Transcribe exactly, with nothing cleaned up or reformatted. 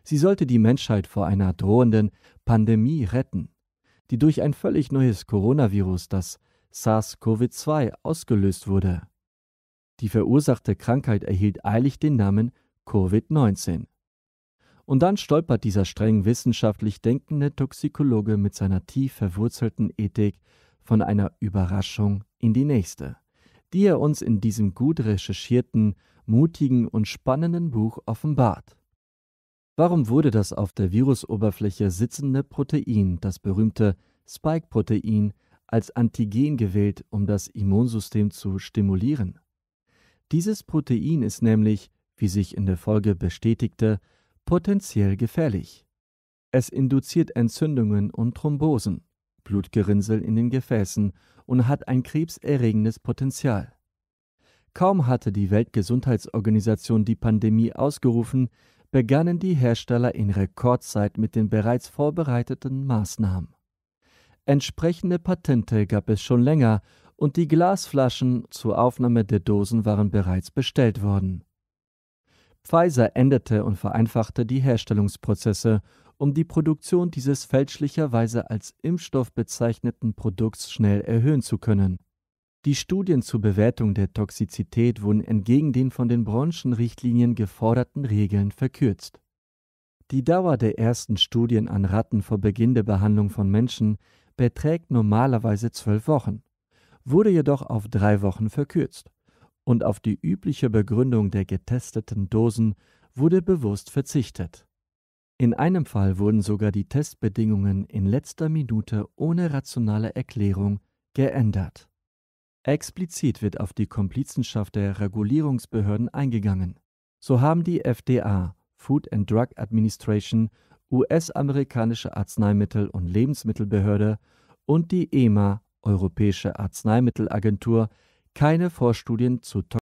Sie sollte die Menschheit vor einer drohenden Pandemie retten, die durch ein völlig neues Coronavirus, das SARS-CoV zwei, ausgelöst wurde. Die verursachte Krankheit erhielt eilig den Namen Covid neunzehn. Und dann stolpert dieser streng wissenschaftlich denkende Toxikologe mit seiner tief verwurzelten Ethik von einer Überraschung in die nächste, die er uns in diesem gut recherchierten, mutigen und spannenden Buch offenbart. Warum wurde das auf der Virusoberfläche sitzende Protein, das berühmte Spike-Protein, als Antigen gewählt, um das Immunsystem zu stimulieren? Dieses Protein ist nämlich, wie sich in der Folge bestätigte, potenziell gefährlich. Es induziert Entzündungen und Thrombosen, Blutgerinnsel in den Gefäßen und hat ein krebserregendes Potenzial. Kaum hatte die Weltgesundheitsorganisation die Pandemie ausgerufen, begannen die Hersteller in Rekordzeit mit den bereits vorbereiteten Maßnahmen. Entsprechende Patente gab es schon länger und die Glasflaschen zur Aufnahme der Dosen waren bereits bestellt worden. Pfizer änderte und vereinfachte die Herstellungsprozesse, um die Produktion dieses fälschlicherweise als Impfstoff bezeichneten Produkts schnell erhöhen zu können. Die Studien zur Bewertung der Toxizität wurden entgegen den von den Branchenrichtlinien geforderten Regeln verkürzt. Die Dauer der ersten Studien an Ratten vor Beginn der Behandlung von Menschen beträgt normalerweise zwölf Wochen, wurde jedoch auf drei Wochen verkürzt. Und auf die übliche Begründung der getesteten Dosen wurde bewusst verzichtet. In einem Fall wurden sogar die Testbedingungen in letzter Minute ohne rationale Erklärung geändert. Explizit wird auf die Komplizenschaft der Regulierungsbehörden eingegangen. So haben die F D A, Food and Drug Administration, U S-amerikanische Arzneimittel- und Lebensmittelbehörde und die E M A, Europäische Arzneimittelagentur, keine Vorstudien zu